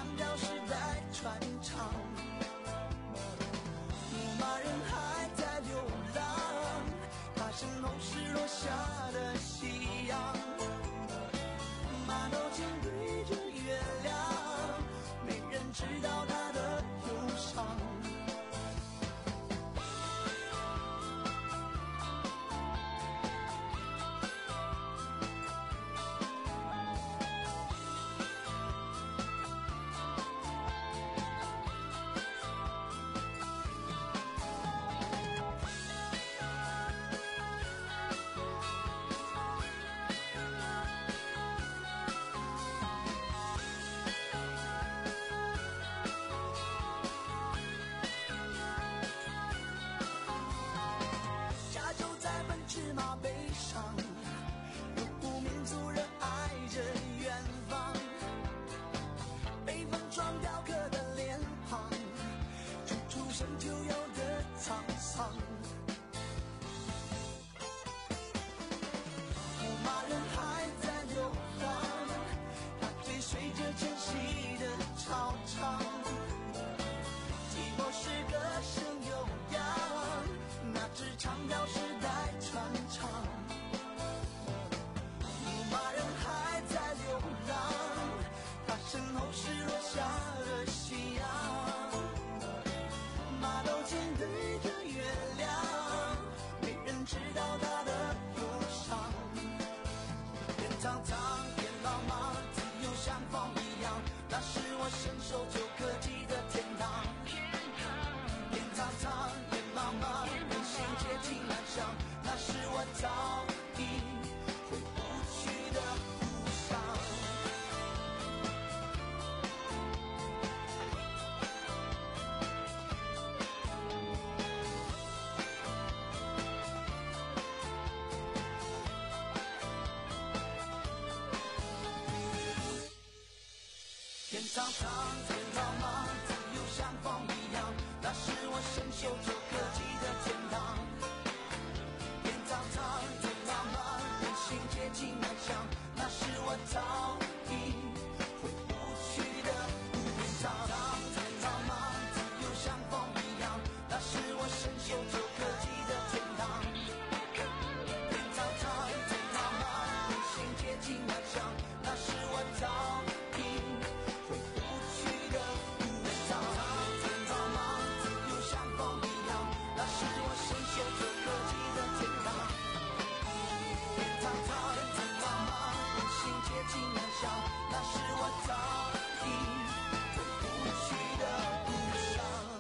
长条时代穿肠。牧马人还在流浪，他身后是落下的夕阳。马头琴对着月亮，没人知道他的忧伤。家就在奔驰马背上，游牧民族热爱着远方。北风撞雕刻的脸庞，处处生就有的沧桑。牧马人还在流浪，他追随着迁徙的潮场。寂寞是歌声悠扬，那支长条时代穿肠。牧马人还在流浪，他身后是落下的夕阳。马头琴对着月亮，没人知道他的忧伤。天苍苍，天茫茫，自由像风一样，那是我伸手就可及的天堂。天苍苍，天茫茫，人心接近安详，那是我早已回不去的故乡。天苍苍，天茫茫，自由像风一样，那是我伸手就可及的天堂。天苍苍，天茫茫，人心接近安详，那是我早已回不去的故乡。天苍茫，自由像风一样，那是我伸手就可及的天堂。天苍苍，天茫茫，人心接近安详，那是我早已回不去的故乡。天苍茫，自由像风一样，那是我伸手就可及的天堂。天苍苍，天茫茫，人心接近安详，那是我早已回不去的故乡。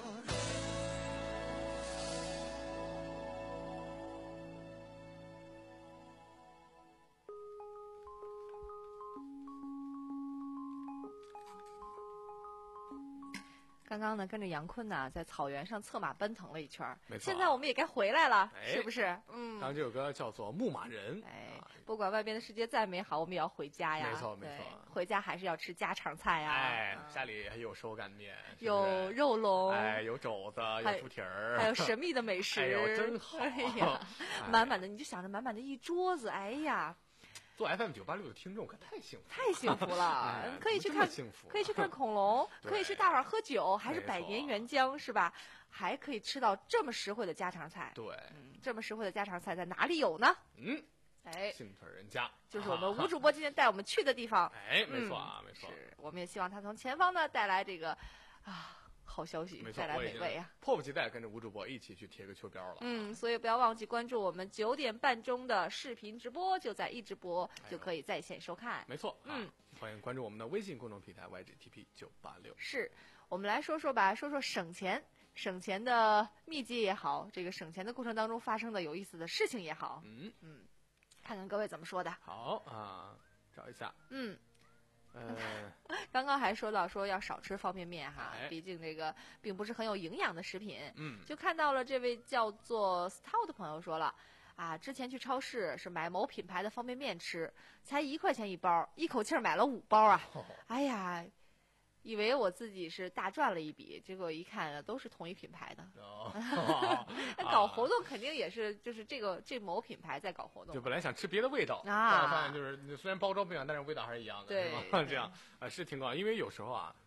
刚刚呢，跟着杨坤呢，在草原上策马奔腾了一圈儿。 没错啊现在我们也该回来了， 哎是不是？嗯。 刚刚这首歌叫做《牧马人》， 哎，不管外边的世界再美好，我们也要回家呀。 没错没对错回家还是要吃家常菜呀。 哎， 嗯家里还有手擀面，是不是有肉龙， 哎，有肘子， 还有猪蹄儿， 还有神秘的美食， 哎呦，真好！ 哎呀，满满的，你就想着满满的一桌子，哎呀， 做 F M 九八六的听众可太幸福了， 太幸福了哎， 可以去怎么这么看幸福， 可以去看恐龙， 对可以去大碗喝酒，还是没错百年原浆，是吧？还可以吃到这么实惠的家常菜。 对， 嗯，这么实惠的家常菜在哪里有呢？ 嗯， 哎， 幸存人家就是我们吴主播今天带我们去的地方。 哎，没错啊，没错， 是，我们也希望他从前方呢带来这个啊好消息， 没错， 带来我已经美味啊。 迫不及待跟着吴主播一起去贴个秋膘了。 嗯，所以不要忘记关注我们九点半钟的视频直播，就在一直播就可以在线收看。 没错， 嗯， 欢迎关注我们的微信公众平台 Y G T P 九八六。 是，我们来说说吧，说说省钱。省钱的秘籍也好，这个省钱的过程当中发生的有意思的事情也好， 嗯嗯，看看各位怎么说的。 好啊，找一下。 嗯， 呃， 刚刚还说到说要少吃方便面哈， 哎毕竟这个并不是很有营养的食品。 嗯， 就看到了这位叫做 Stout 的朋友说了。啊，之前去超市是买某品牌的方便面吃，才一块钱一包，一口气儿买了五包啊！ 哦、 哎呀，以为我自己是大赚了一笔，结果一看都是同一品牌的。 哦， 那搞活动肯定也是，就是这个这某品牌在搞活动。 就本来想吃别的味道， 啊， 发现就是虽然包装不一样，但是味道还是一样的， 对， 是吧？这样啊、呃、是挺高，因为有时候啊，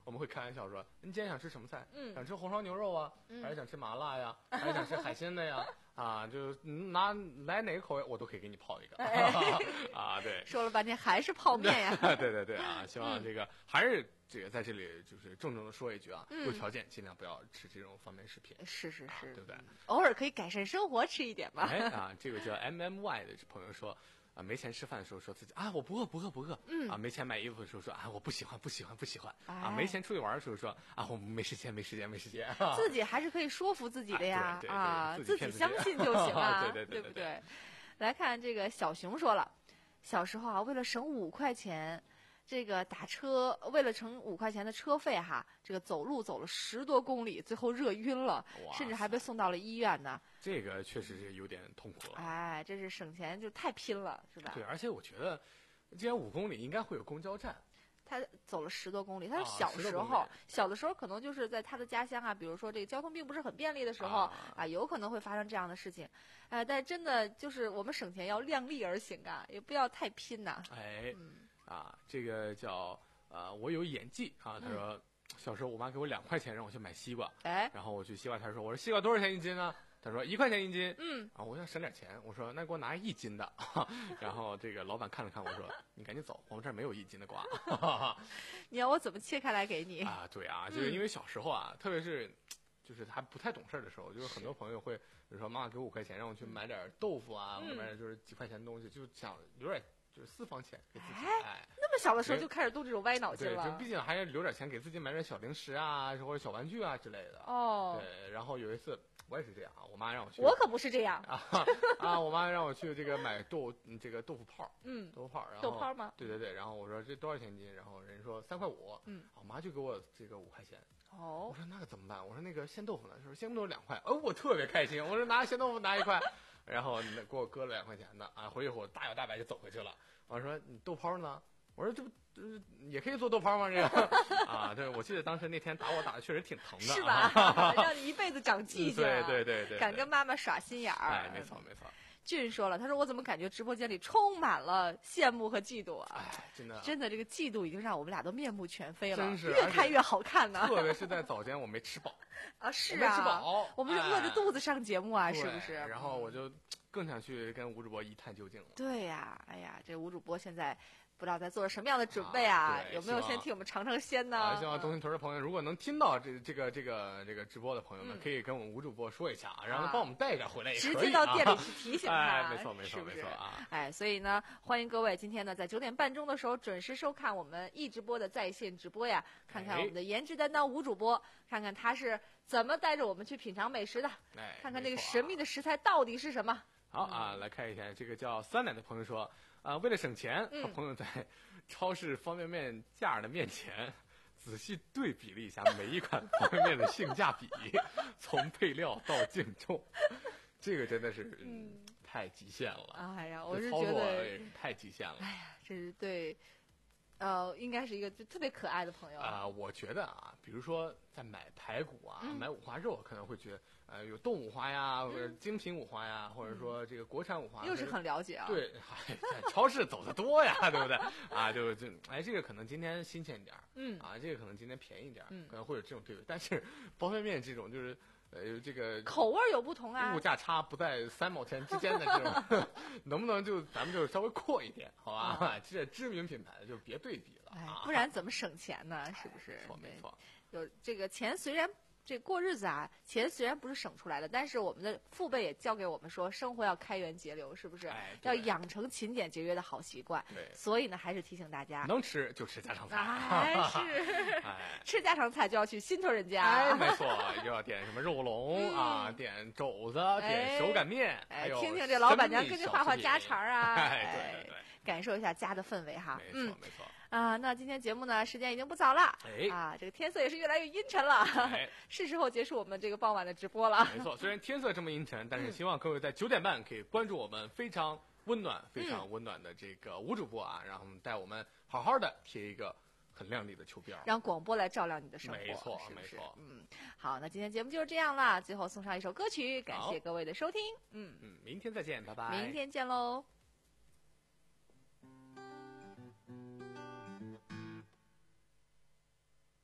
我们会开玩笑说，你今天想吃什么菜？ 嗯想吃红烧牛肉啊， 嗯还是想吃麻辣呀，还是想吃海鲜的呀？啊，就拿来哪个口味，我都可以给你泡一个。 哎啊，对。 说了半天还是泡面呀。 对对对啊，希望这个、嗯、还是这个在这里就是郑重的说一句啊， 嗯、 有条件尽量不要吃这种方面食品。 是是是、啊， 对不对？ 偶尔可以改善生活，吃一点吧。 哎啊，这个叫 M M Y 的朋友说。啊，没钱吃饭的时候说自己啊我不饿不饿不饿， 嗯啊没钱买衣服的时候说啊我不喜欢不喜欢不喜欢， 哎、 啊没钱出去玩的时候说啊我没时间没时间没时间， 自己还是可以说服自己的呀， 啊，对对对啊自己自己相信就行啊， 对对对对不对？来看这个小熊说了，小时候啊为了省五块钱。这个打车为了省五块钱的车费哈，这个走路走了十多公里，最后热晕了，甚至还被送到了医院呢。 这个确实是有点痛苦了。 哎，这是省钱就太拼了，是吧？ 对，而且我觉得，既然五公里应该会有公交站。 他走了十多公里，他是小时候，啊、小的时候可能就是在他的家乡啊，比如说这个交通并不是很便利的时候 啊, 啊，有可能会发生这样的事情，哎、呃，但真的就是我们省钱要量力而行啊，也不要太拼呐。 哎。 嗯啊，这个叫呃，我有演技啊。他说，嗯、小时候我妈给我两块钱让我去买西瓜， 哎， 然后我去西瓜摊说，我说西瓜多少钱一斤呢？他说一块钱一斤。 嗯， 啊，我想省点钱，我说那给我拿一斤的。然后这个老板看了看我说，你赶紧走，我们这儿没有一斤的瓜。 你要我怎么切开来给你？ 啊，对啊，就是因为小时候啊，嗯、特别是就是还不太懂事的时候，就是很多朋友会，比如说妈妈给我五块钱让我去买点豆腐啊， 嗯、 买点就是几块钱的东西，就想有点。就是私房钱给自己， 哎，那么小的时候就开始动这种歪脑筋了。 对，就毕竟还是留点钱给自己买点小零食啊，或者小玩具啊之类的。 哦。 对，然后有一次我也是这样啊，我妈让我去。 我可不是这样啊啊！我妈让我去这个买豆这个豆腐泡， 嗯， 豆腐泡，然后豆泡吗？ 对对对，然后我说这多少钱一斤？然后人说三块五， 嗯， 我妈就给我这个五块钱。 哦。 我说那个怎么办？我说那个鲜豆腐呢？说鲜豆腐两块，哦，我特别开心。我说拿鲜豆腐拿一块。然后给我搁了两块钱的啊，回去我大摇大摆就走回去了。我说你豆泡呢？我说这不、呃、也可以做豆泡吗？这个啊，对，我记得当时那天打我打的确实挺疼的， 是吧？ 啊、 让你一辈子长记性、 啊。对对对 对, 对， 敢跟妈妈耍心眼儿。 哎，没错没错。 俊说了，他说我怎么感觉直播间里充满了羡慕和嫉妒啊？ 哎，真的， 真的这个嫉妒已经让我们俩都面目全非了， 真是越看越好看呢。 特别是在早间我没吃饱啊，是啊， 没吃饱， 我们是饿着肚子上节目啊， 哎、 是不是？ 然后我就更想去跟吴主播一探究竟了。 对呀、啊，哎呀，这吴主播现在。不知道在做什么样的准备啊？ 啊有没有先替我们尝尝鲜呢？ 啊、希望东兴屯的朋友，如果能听到这这个这个这个直播的朋友们， 嗯、 可以跟我们吴主播说一下，然后帮我们带一点回来也可以、啊， 直接到店里去提醒他。 哎，没错没错是不是没错啊！ 哎，所以呢，欢迎各位今天呢在九点半钟的时候准时收看我们易直播的在线直播呀，看看我们的颜值担当吴主播，看看他是怎么带着我们去品尝美食的， 哎， 看看这个神秘的食材到底是什么。 好啊，来看一下这个叫酸奶的朋友说，啊，为了省钱， 嗯和朋友在超市方便面架的面前仔细对比了一下每一款方便面的性价比，从配料到净重，这个真的是、嗯、太极限了。 哎呀，我是觉得太极限了。 哎呀，这是对。呃，应该是一个特别可爱的朋友啊、呃。我觉得啊，比如说在买排骨啊、 嗯、 买五花肉，可能会觉得呃有冻五花呀， 嗯、 或者精品五花呀，或者说这个国产五花。 又是很了解啊。 对，哎，在超市走的多呀，对不对？啊，就就哎，这个可能今天新鲜一点， 嗯， 啊，这个可能今天便宜一点， 嗯， 可能会有这种对比。但是方便面这种就是。呃，这个口味有不同啊， 物价差不在三毛钱之间的这种，能不能就咱们就稍微阔一点，好吧？嗯、这知名品牌就别对比了、 哎， 啊， 不然怎么省钱呢？是不是？ 没错，没错。 有这个钱虽然这过日子啊，钱虽然不是省出来的，但是我们的父辈也教给我们说，生活要开源节流，是不是？ 哎、 要养成勤俭节约的好习惯。 对。 所以呢，还是提醒大家， 能吃就吃家常菜。 哎，是。 哎， 吃家常菜就要去新屯人家。 哎，没错，又要点什么肉龙、嗯、啊，点肘子，点手擀面， 哎，听听这老板娘跟您话话家常啊， 哎，对对对， 感受一下家的氛围哈。 没错，没错。 啊，那今天节目呢，时间已经不早了， 哎， 啊，这个天色也是越来越阴沉了， 哎、 是时候结束我们这个傍晚的直播了。 没错，虽然天色这么阴沉，但是希望各位在九点半可以关注我们非常温暖、非常温暖的这个吴主播啊，然后带我们好好的贴一个很亮丽的球标， 让广播来照亮你的生活。 没错， 是不是没错。 嗯，好，那今天节目就是这样了，最后送上一首歌曲，感谢各位的收听。嗯嗯，明天再见，拜拜。 明天见喽。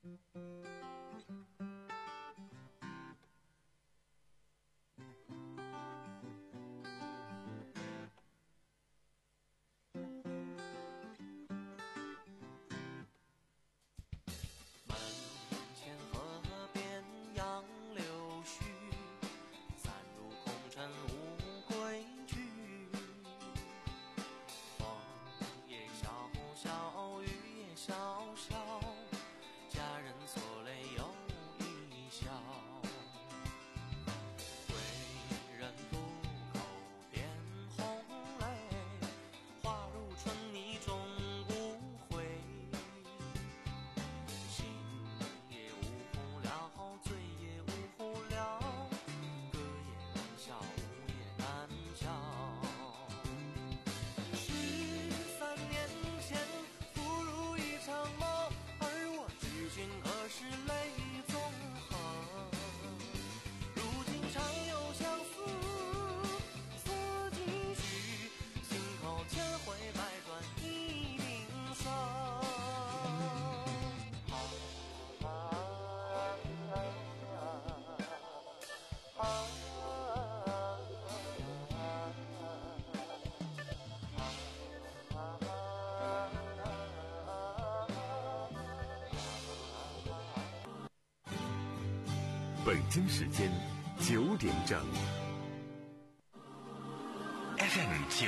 北京时间九点整。 F M 九